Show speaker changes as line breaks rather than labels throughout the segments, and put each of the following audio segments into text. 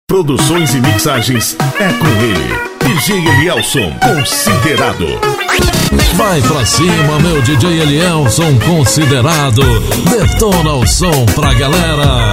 Produções e mixagens é com ele, DJ Elielson Considerado.
Vai pra cima, meu DJ Elielson Considerado. Detona o som pra galera.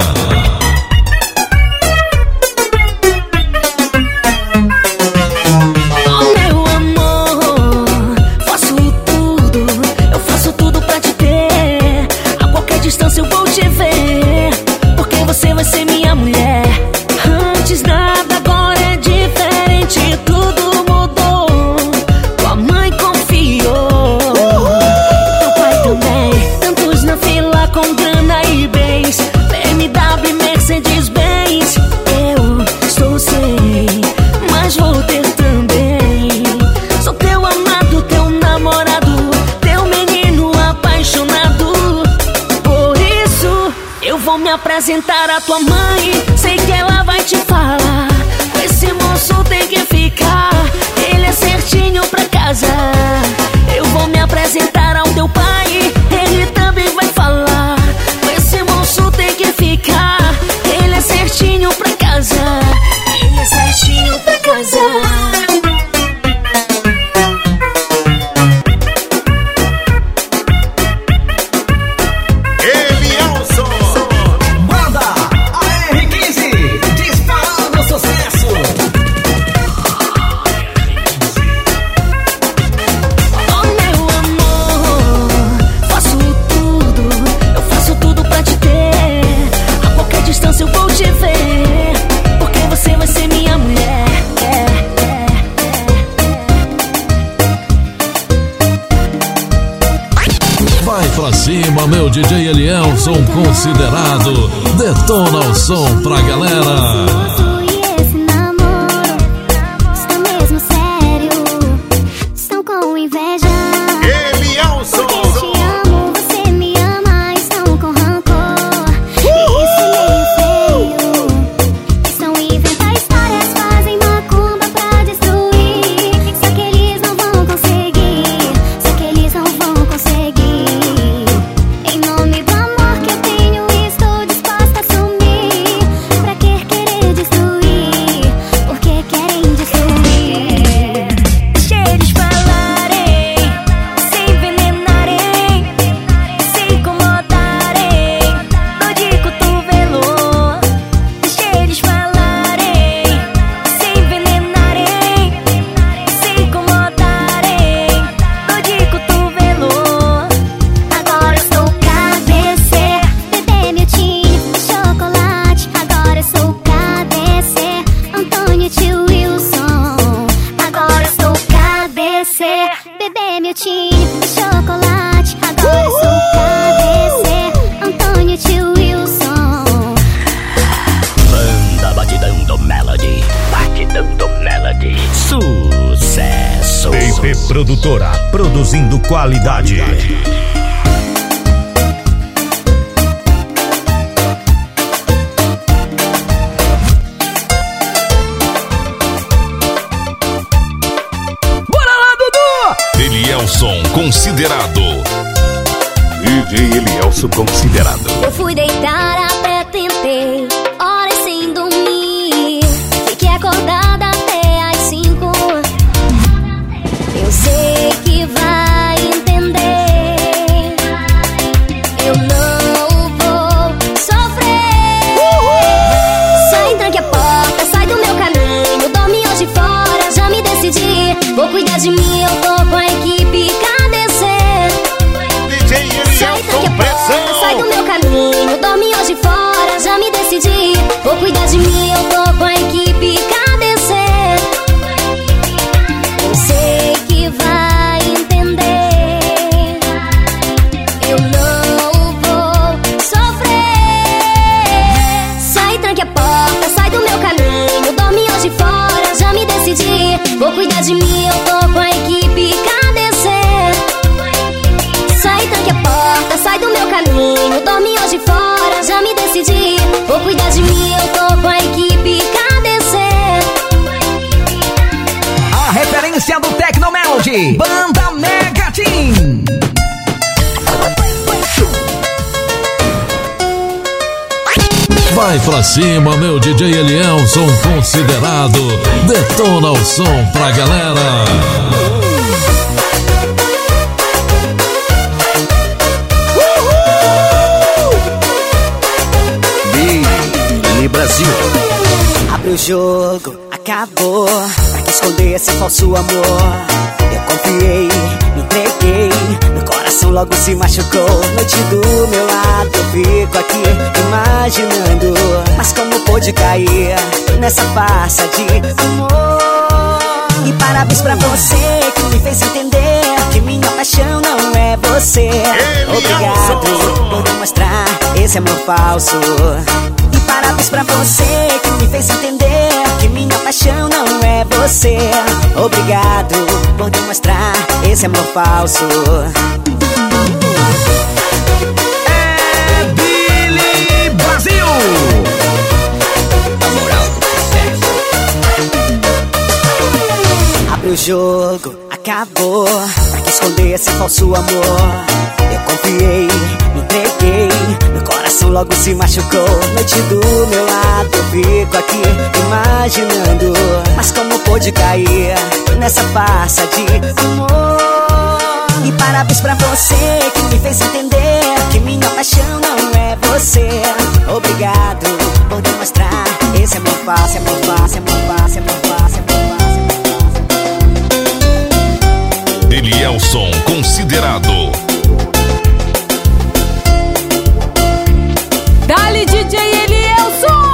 Distância eu vou te ver, porque você vai ser minha mulher. Antes nada, agora é diferente, tudo mudou. Tua mãe confiou, teu pai também. Tantos na fila com grana e bens, BMW, Mercedes Benz. Eu estou sem, mas vou ter também. Sou teu amado, teu namorado, teu menino apaixonado. Eu vou me apresentar à tua mãe, sei que ela vai te falar. Esse moço tem que ficar, ele é certinho pra casa. Eu vou me apresentar ao teu pai, ele também vai falar. Esse moço tem que ficar, ele é certinho pra casa. Ele é certinho pra casa.
Pra cima, meu DJ Elielson Considerado. Detona o som pra galera.
Produtora, produzindo qualidade.
Bora lá, Dudu! Elielson Considerado. DJ Elielson Considerado.
Eu fui deitar até tentei, horas sem dormir. Fiquei acordada até às 5. Eu sei que vai entender. Eu não vou sofrer. Sai, tranque a porta, sai do meu caminho. Dorme hoje fora, já me decidi. Vou cuidar de mim, eu tô com a equipe KDC. Sai, tranque a porta, sai do meu caminho. Dorme hoje fora, já me decidi. Vou cuidar de mim, eu tô com a equipe KDC. Eu sei que vai entender. Eu não vou sofrer. Sai, tranque a porta, sai do meu caminho. Dorme hoje fora, já me decidi. Vou cuidar de mim, eu tô com a equipe KDC. Sai, tranque a porta, sai do meu caminho. Dorme hoje fora, já me decidi. Vou cuidar de mim, eu tô com a equipe KDC.
A referência do Tecno Melody, Banda Mega Team.
Vai Vai pra cima, meu DJ Elielson, considerado. Detona o som pra galera.
Billy Brasil.
Abre o jogo, acabou. Pra que esconder esse falso amor? Eu confiei, me entreguei. Meu coração logo se machucou. Noite do meu lado, eu fico aqui imaginando. Mas como pôde cair nessa farsa de amor? E parabéns pra você que me fez entender que minha paixão não é você. Obrigado por demonstrar esse amor falso. E parabéns pra você que me fez entender que minha paixão não é você. Obrigado por demonstrar esse amor falso.
É Billy Brasil.
A moral do sucesso.
Abre o jogo, acabou. Pra que esconder esse falso amor? Eu confiei, me entreguei. Meu coração logo se machucou. Noite do meu lado, eu fico aqui imaginando. Mas como pôde cair nessa farsa de amor? E parabéns pra você que me fez entender que minha paixão não é você. Obrigado por demonstrar esse amor falso, amor falso, amor falso, amor falso, amor falso.
Elielson, considerado.
Dali DJ Elielson!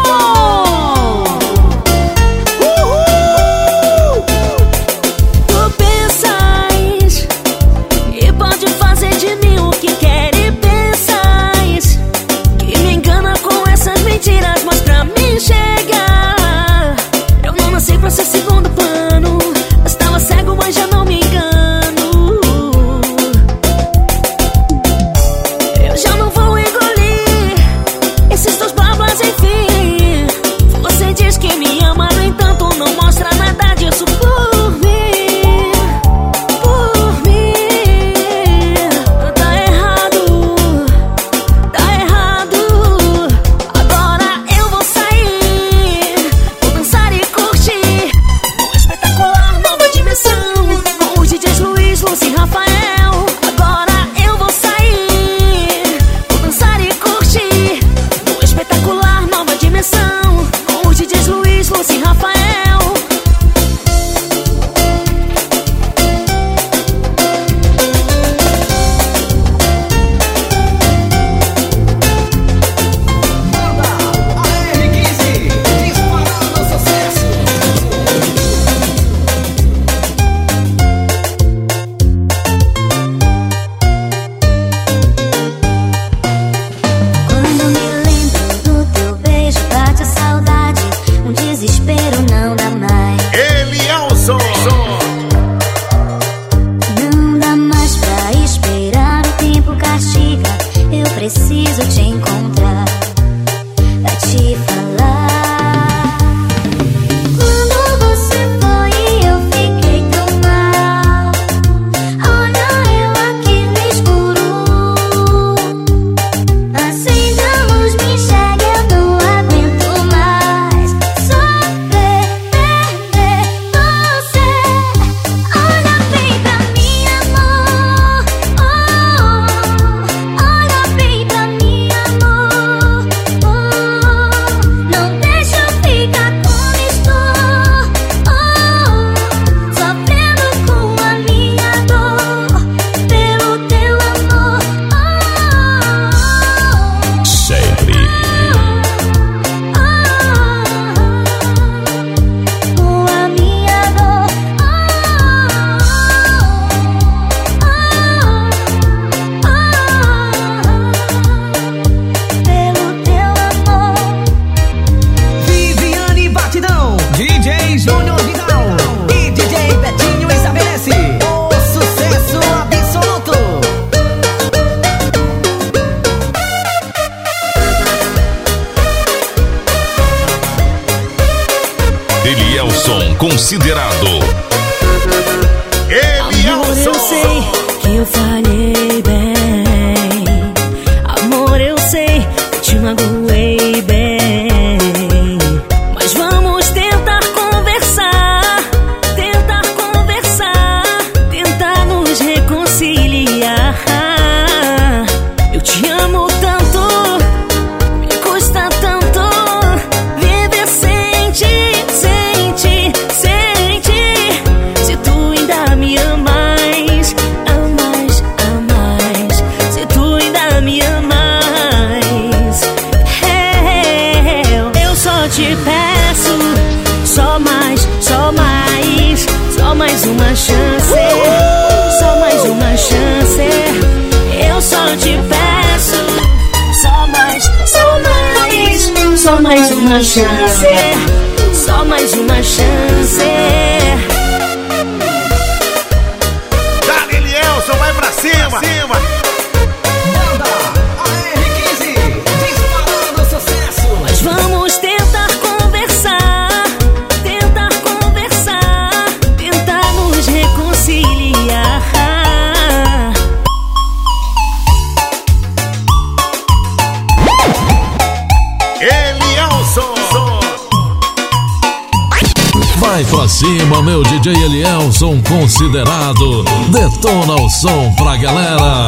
Tu pensas e pode fazer de mim o que quer e pensas que me engana com essas mentiras, mas pra mim chegar eu não nasci pra ser segundo plano. Eu estava cego, mas já não me engano. Eu já não vou engolir esses teus babas, enfim. Você diz que me ama, no entanto não mostra nada disso por mim. Por mim. Tá errado, tá errado. Agora eu vou sair, vou dançar e curtir uma espetacular nova dimensão com os DJs Luiz, Lúcio e Rafael. Agora eu vou sair, vou dançar e curtir uma espetacular nova dimensão com os DJs Luiz, Lúcio e Rafael.
R15, disparando sucesso.
Quando me lembro do teu beijo, bate a saudade. Um desespero não dá mais.
Elielson.
Não dá mais pra esperar, o tempo castiga. Eu preciso te encontrar pra te falar. Quando você foi, eu fiquei tão mal. Olha eu aqui no escuro. Acende a luz, me enxerga, eu não aguento mais sofrer, perder você. Olha bem pra mim, amor. Oh, olha bem pra mim, amor. Oh, não deixa eu ficar como estou. Oh, sofrendo com a minha dor pelo teu amor. Oh,
Sempre.
com a minha dor, pelo teu amor.
Viviane Batidão, DJ Júnior Vidal e DJ Betinho estabelece o sucesso absoluto.
Elielson, considerado.
Amor, eu sei que eu falhei bem. Amor, eu sei que te magoei bem. uma chance, só mais uma chance.
Dale, Elielson, vai pra cima!
Banda AR15, disparando sucesso.
Mas vamos tentar conversar, tentar nos reconciliar.
Elielson!
Vai pra cima, meu DJ Elielson considerado. Detona o som pra galera.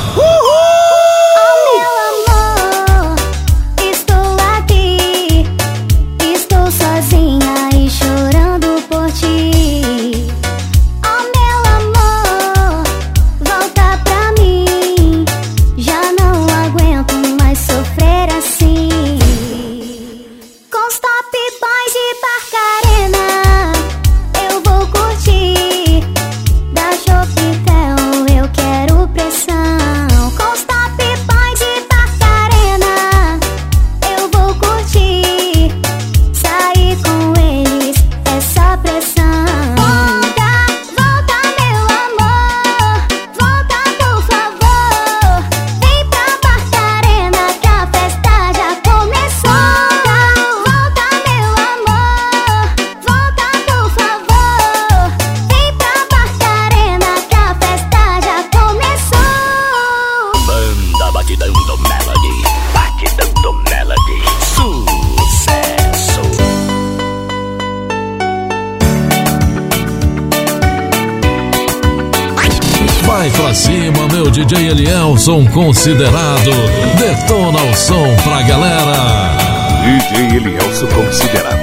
Vai pra cima, meu DJ Elielson considerado. Detona o som pra galera.
DJ Elielson considerado.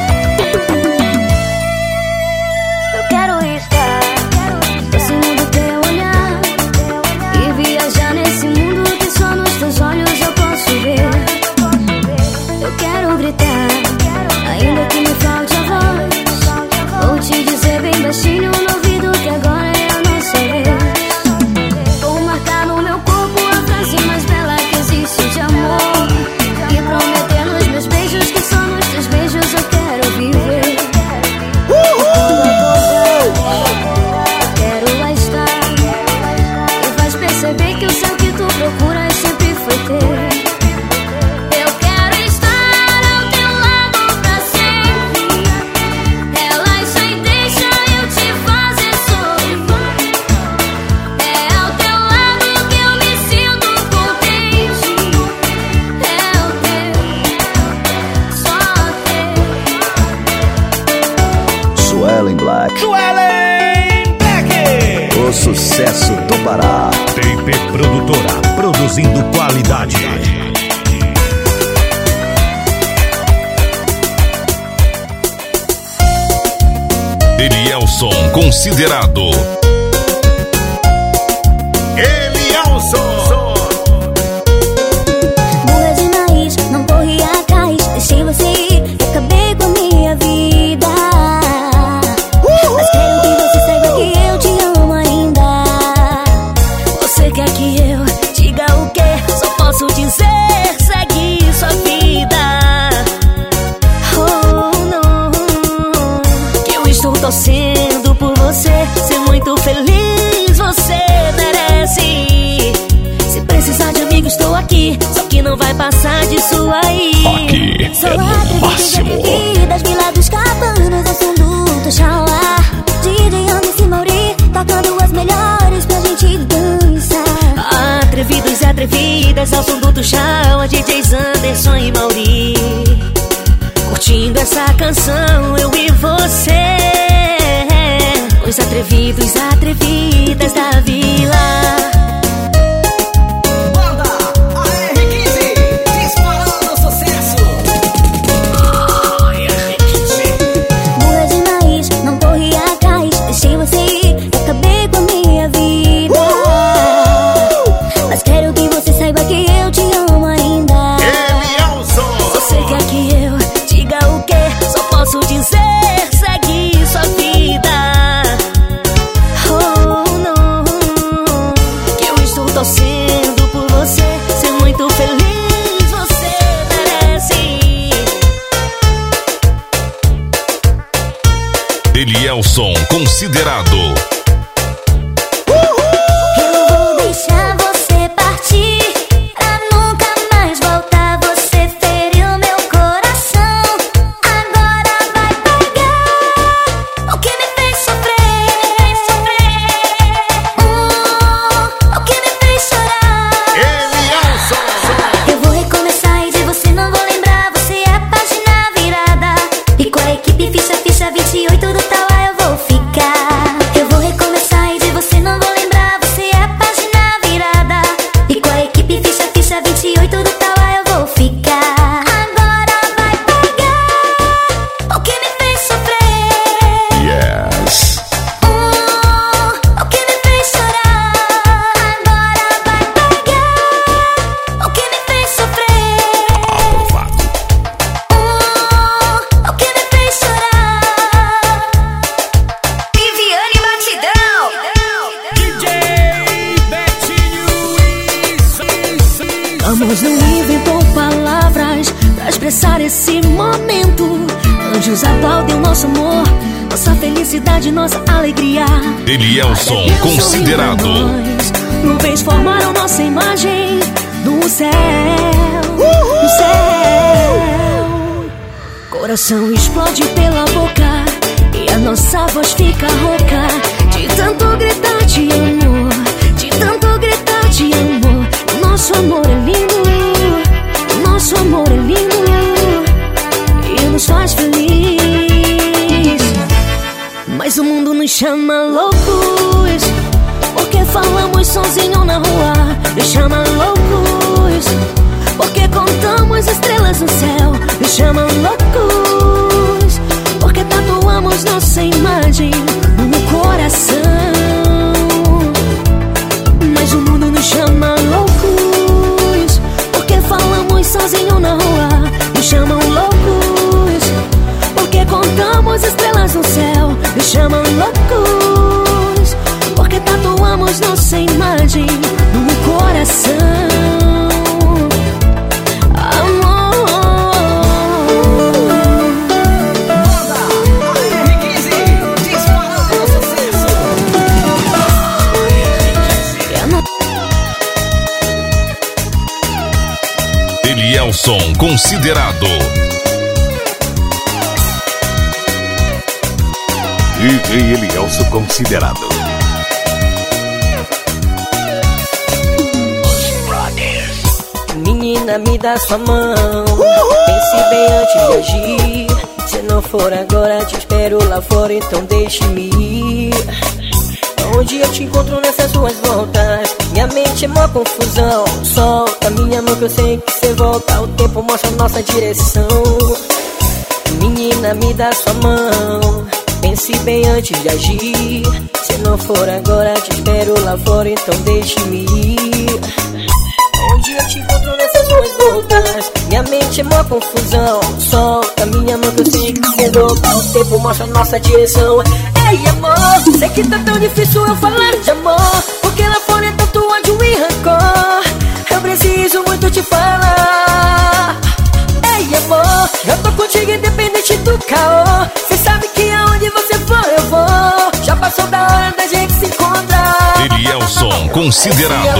Eu quero estar próximo do teu olhar e viajar nesse mundo que só nos teus olhos eu posso ver. Eu quero gritar, ainda que me falte a voz. Vou te dizer bem baixinho no ouvido que agora é a nossa vez. Vou marcar no meu corpo a frase mais bela que existe de amor e prometer nos meus beijos que só nos teus beijos eu quero viver. Quero lá estar e faz perceber que o céu que tu procuras sempre foi ter. Eu quero estar ao teu lado pra sempre. Relaxa e deixa eu te fazer sorrir. É ao teu lado que eu me sinto contente. É o teu, só teu.
Suelen Black, o sucesso do Pará.
TP Produtora, produzindo qualidade.
Elielson considerado. Elielson!
Burra demais, não corri atrás. Deixei você ir, acabei com a minha vida. Mas quero que você saiba que eu te amo ainda.
Você quer que eu diga o quê? Só posso dizer, segue sua vida. Oh, não. Que eu estou torcendo por você ser muito feliz, você merece. Se precisar de amigo, estou aqui. Só que não vai passar disso aí.
Aqui
Sou
é no máximo.
das Vila dos Cabanos, ao som do Tuxauá. DJ Anderson e Mauri, tocando as melhores pra gente dançar.
Atrevidos e atrevidas, ao som do Tuxauá, DJs Anderson e Mauri. Curtindo essa canção, eu e você. Os atrevidos e atrevidas da vila.
Banda AR15, disparando sucesso.
Burra demais, não corri atrás. Deixei você ir, acabei com a minha vida. Mas quero que você saiba que eu te amo ainda.
Elielson!
Você quer que eu diga o quê? Só posso dizer, segue sua vida. Oh, não. Que
Elielson Considerado.
Eu vou deixar você partir pra nunca mais voltar. Você feriu meu coração, agora vai pagar o que me fez sofrer, o que me fez chorar.
Elielson.
Eu vou recomeçar e de você não vou lembrar. Você é a página virada, e com a equipe ficha 28 do Tauá eu vou ficar. Eu vou recomeçar e de você não vou lembrar. Você é a página virada, e com a equipe ficha 28 do Tauá eu vou ficar. Agora vai pagar o que me fez sofrer.
Yes.
O que me fez chorar. Agora vai pagar o que me fez sofrer.
Aprovado.
O que me fez chorar. Viviane Batidão.
DJ Betinho.
Amor não inventou palavras pra expressar esse momento. Anjos aplaudem o nosso amor, nossa felicidade, nossa alegria.
Elielson
Até Deus
Considerado.
sorriu pra nós. Nuvens formaram nossa imagem no céu, no céu. Coração explode pela boca e a nossa voz fica rouca de tanto gritar de amor, de tanto gritar de amor. Nosso amor é lindo, nosso amor é lindo e nos faz feliz. Mas o mundo nos chama loucos porque falamos sozinho na rua. Nos chama loucos porque contamos estrelas no céu. Nos chama loucos porque tatuamos nossa imagem no coração. Mas o mundo nos chama loucos porque falamos sozinho na rua. Nos chamam loucos porque contamos estrelas no céu. Nos chamam loucos porque tatuamos nossa imagem no coração.
Elielson Considerado.
DJ Elielson Considerado.
Menina, me dá sua mão. Pense bem antes de agir. Se não for agora, te espero lá fora, então deixe-me ir. Onde eu te encontro nessas suas voltas, minha mente é mó confusão. Solta minha mão que eu sei que cê volta. O tempo mostra nossa direção. Menina, me dá sua mão. Pense bem antes de agir. Se não for agora, te espero lá fora, então deixe-me ir. Onde eu te encontro nessas suas voltas, minha mente é mó confusão. Solta minha mão que eu sei que cê volta. O tempo mostra nossa direção. Ei, amor, sei que tá tão difícil eu falar de amor, porque lá fora é tanto ódio e rancor. Eu preciso muito te falar. Ei, amor, eu tô contigo independente do caô. Cê sabe que aonde você for eu vou. Já passou da hora da gente se encontrar.
Elielson Considerado.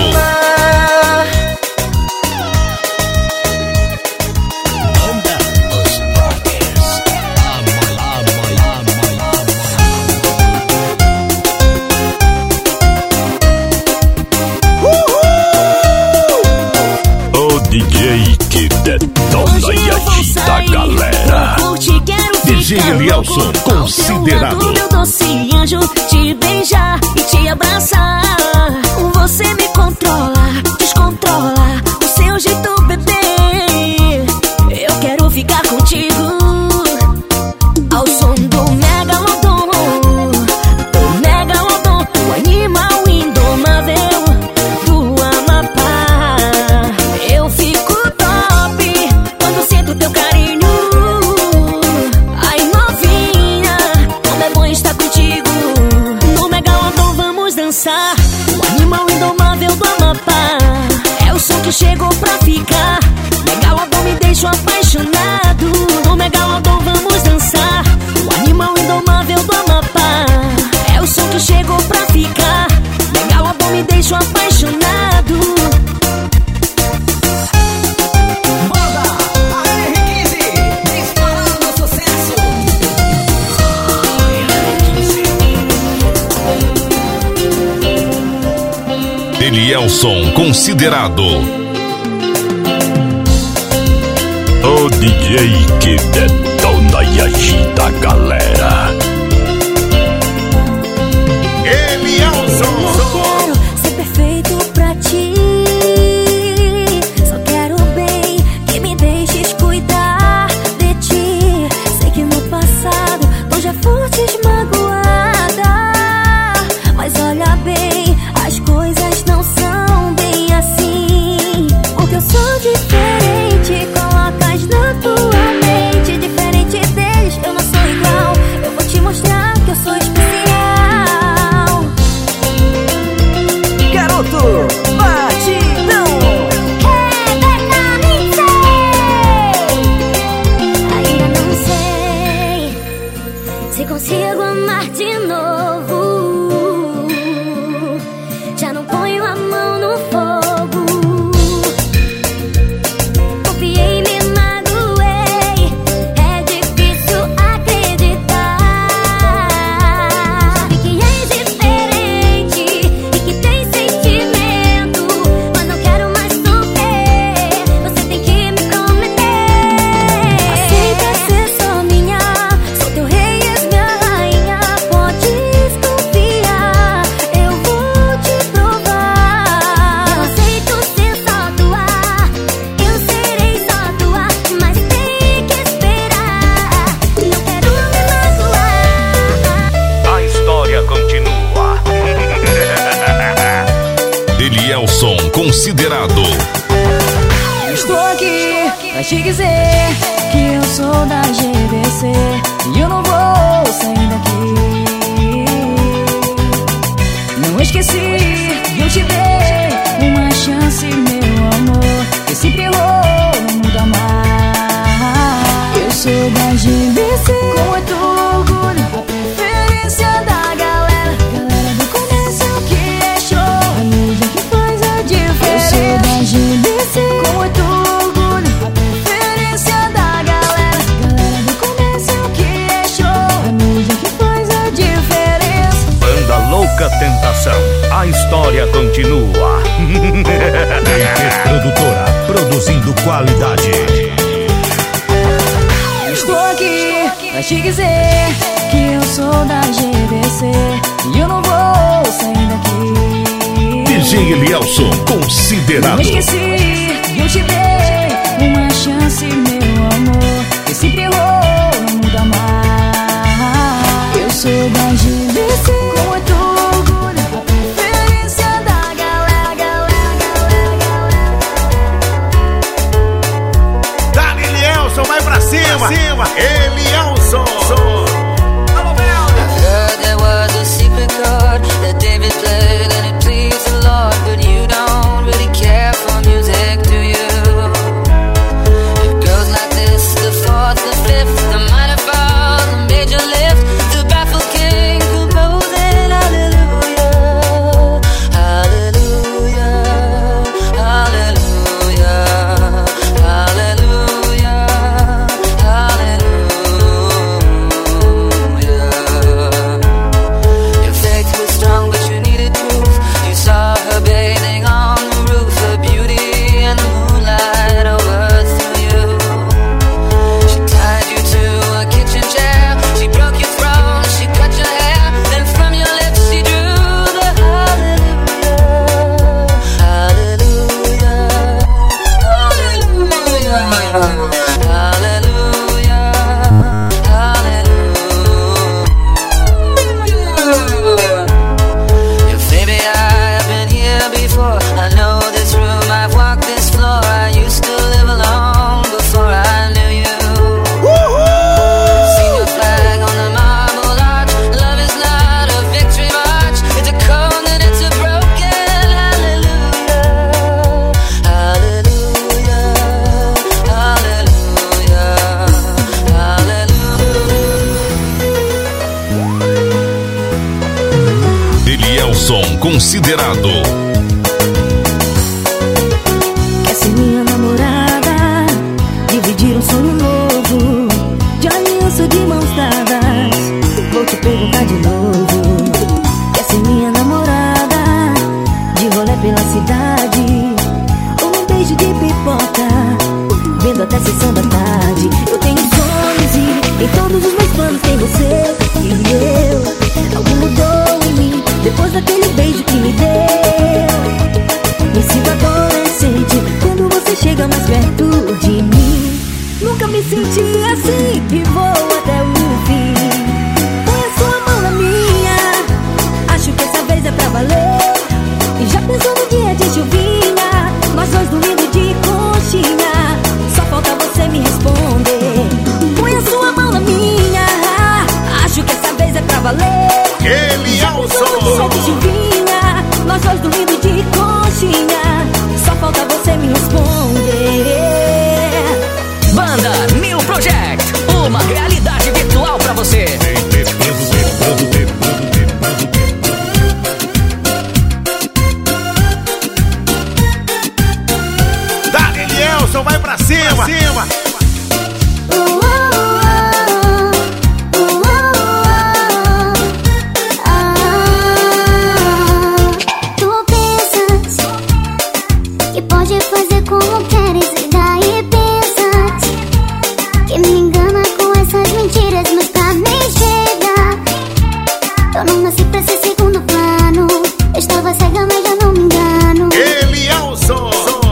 DJ que detona e agita a galera.
DJ
Elielson Considerado.
Meu doce anjo, te beijar e te abraçar. Você me controla, descontrola o seu jeito, bebê. Eu quero ficar contigo ao som do Megalodon. O Megalodon, o animal indomável do Amapá. Eu fico top quando sinto teu carinho. Ai, novinha, como é bom estar contigo. No Megalodon vamos dançar. O animal indomável do Amapá é o som que chegou pra ficar. Megalodon me deixa apaixonado. No Megalodon vamos dançar. O animal indomável do Amapá
Elielson Considerado.
O DJ que detona e agita a galera.
Elielson. Não quero ser perfeito pra ti, só quero bem, que me deixes cuidar de ti. Sei que no passado tu já fostes magoada, mas olha bem, as coisas não são bem assim. Porque eu sou diferente, colocas na tua mente. Diferente deles, eu não sou igual. Eu vou te mostrar que eu sou especial.
Garoto Batidão.
Ainda não sei se consigo amar de novo. Já não ponho a mão no fogo. Confiei, me magoei, é difícil acreditar. Sabe que és diferente e que tem sentimento, mas não quero mais sofrer. Você tem que me prometer. Aceita ser só minha, sou teu rei, és minha rainha. Podes confiar, eu vou te provar. Eu aceito ser só tua, eu serei só tua, mas tem que esperar. Não quero me magoar.
A história continua.
Elielson Considerado.
Estou aqui pra te dizer que eu sou da GBC e eu não vou sair daqui. Não esqueci que eu te dei uma chance, meu amor. Que sempre errou, não muda mais. Eu sou da GBC com muito orgulho, a preferência da galera. Galera do começo que é show, a mídia que faz a diferença. Eu sou da GBC com muito orgulho, a preferência da galera. Galera do começo que é show, a mídia que faz a diferença.
Banda Louca Tentação. A história continua.
Produtora, produzindo qualidade.
Estou aqui pra te dizer que eu sou da GBC e eu não vou sair daqui.
DJ Elielson Considerado.
Não esqueci que eu te dei uma chance, meu amor. Que sempre errou, não muda mais. Eu sou da GBC com muito orgulho, a preferência da galera.
Dali, Elielson, vai pra cima. Elielson.
Heard there was a secret chord that David played and it pleased the Lord, but you don't really care for music, do you? It goes like this: the fourth, the fifth, the minor fall, the major lift, the baffled king composing hallelujah, hallelujah, hallelujah, hallelujah, hallelujah. Your faith was strong, but you needed proof. You saw her bathing on the roof, her beauty and the moonlight overthrew you. She tied you to a kitchen chair, she broke your throne, she cut your hair, then from your lips she drew the hallelujah, hallelujah, hallelujah, hallelujah, hallelujah. Your baby, I've been here before. I know this room, I've walked this floor. I used to live alone before I knew you. Seen your flag on the marble arch. Love is not a victory march, it's a cold and it's a broken hallelujah, hallelujah, hallelujah, hallelujah.
Elielson Considerado.
Quer ser minha namorada, dividir um sonho novo, de aliança de mãos dadas. Vou te perguntar de novo. Quer ser minha namorada, de rolê pela sanduíche de pipoca, vendo até sessão da tarde. Eu tenho sonhos e em todos os meus planos tem você e eu. Algo mudou em mim depois daquele beijo que me deu. Me sinto adolescente quando você chega mais perto de mim. Nunca me senti assim e vou até o fim. Põe a sua mão na minha, acho que essa vez é pra valer. E já pensou no dia de chuvinha, nós dois dormindo de conchinha, só falta você me responder. Põe a sua mão na minha, acho que essa vez é pra valer.
Ele
já pensou no dia de chuvinha, nós dois dormindo de conchinha, só falta você me responder.
Banda New Project, uma realidade virtual pra você.
Dali, Elson, vai pra cima, cima.
Tu pensas que pode fazer como queres, e daí pensas que me engana com essas mentiras, mas pra mim chega. Eu não nasci pra ser segundo plano, eu estava cega mas já não me engano.
Ele, Elson.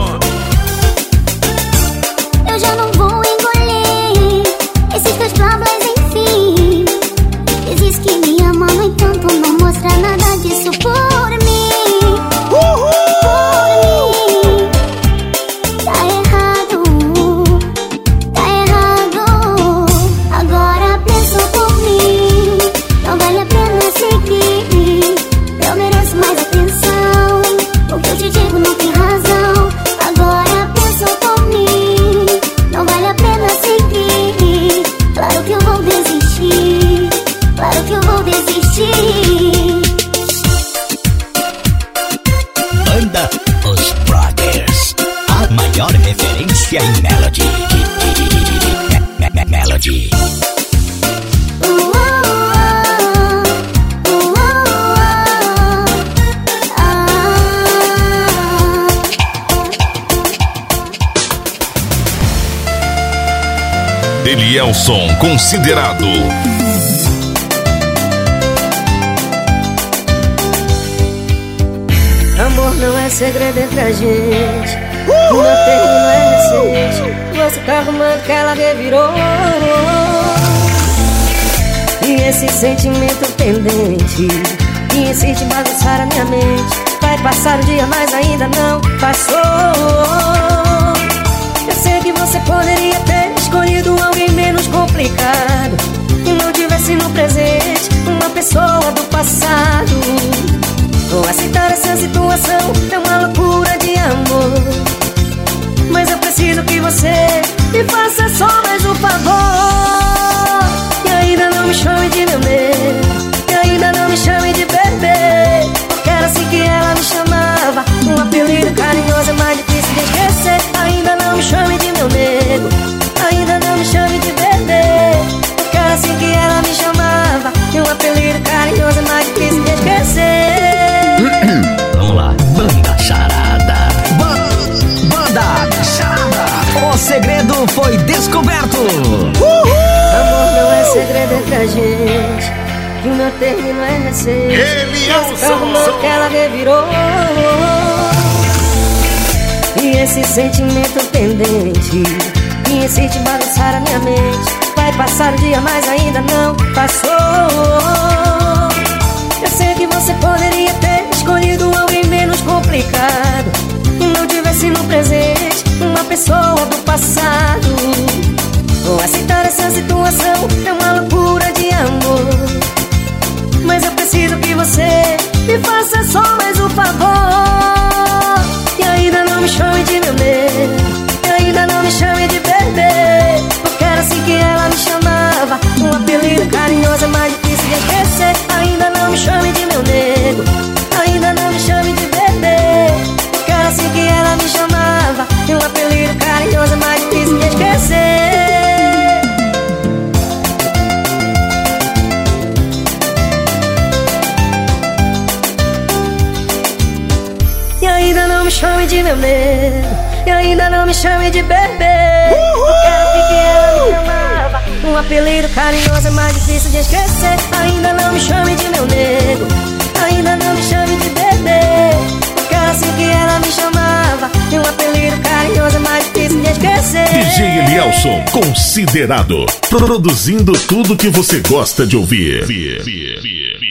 Eu já não vou engolir esses teus problemas, enfim. Dizes que me ama, no entanto não mostra nada disso por mim. Por mim. Tá errado, tá errado. Agora penso por mim, não vale a pena seguir. Eu mereço mais atenção, o que eu te digo não tem razão. Agora penso por mim, não vale a pena seguir. Claro que eu vou desistir, claro que eu vou desistir.
Banda Os Brothers, a maior referência em Melody. Melody.
Elielson considerado.
Amor não é segredo entre a gente, o meu término é recente. Você tá arrumando que ela revirou, e esse sentimento pendente que insiste em bagunçar a minha mente. Vai passar o dia, mas ainda não passou. Eu sei que você poderia ter escolhido alguém menos complicado e não tivesse no presente uma pessoa do passado. Vou aceitar essa situação, é uma loucura de amor, mas eu preciso que você me faça só mais um favor. E ainda não me chame de meu nego, e ainda não me chame de bebê, porque era assim que ela me chamava. Um apelido carinhoso é mais difícil de esquecer. Ainda não me chame de meu nego, ainda não me chame de bebê, porque era assim que ela me chamava. E um apelido carinhoso é mais difícil de esquecer.
Vamos lá, Banda Charada. Banda Charada. O segredo foi descoberto.
Amor não é segredo entre a gente, que o meu término é recente.
Ele é o som
que ela revirou, e esse sentimento pendente que insiste em bagunçar a minha mente. Vai passar o dia, mas ainda não passou. Eu sei que você poderia ter escolhido alguém menos complicado e não tivesse no presente uma pessoa do passado. Vou aceitar essa situação, é uma loucura de amor, mas eu preciso que você me faça só mais um favor. E ainda não me chame de meu nego, e ainda não me chame de bebê, porque era assim que ela me chamava. Um apelido carinhoso é mais difícil de esquecer. Ainda não me chame de meu nego, ainda não me chame de bebê, porque era assim que ela me chamava. E um apelido carinhoso é mais difícil de esquecer. E ainda não me chame de meu nego, E ainda não me chame de bebê. Porque era que ela me chamava. Um apelido carinhoso é mais difícil de esquecer. Ainda não me chame de meu nego. Ainda não me chame de bebê. Porque era assim que ela me chamava. E um apelido carinhoso é mais difícil de esquecer.
DJ Elielson, considerado. Produzindo tudo que você gosta de ouvir.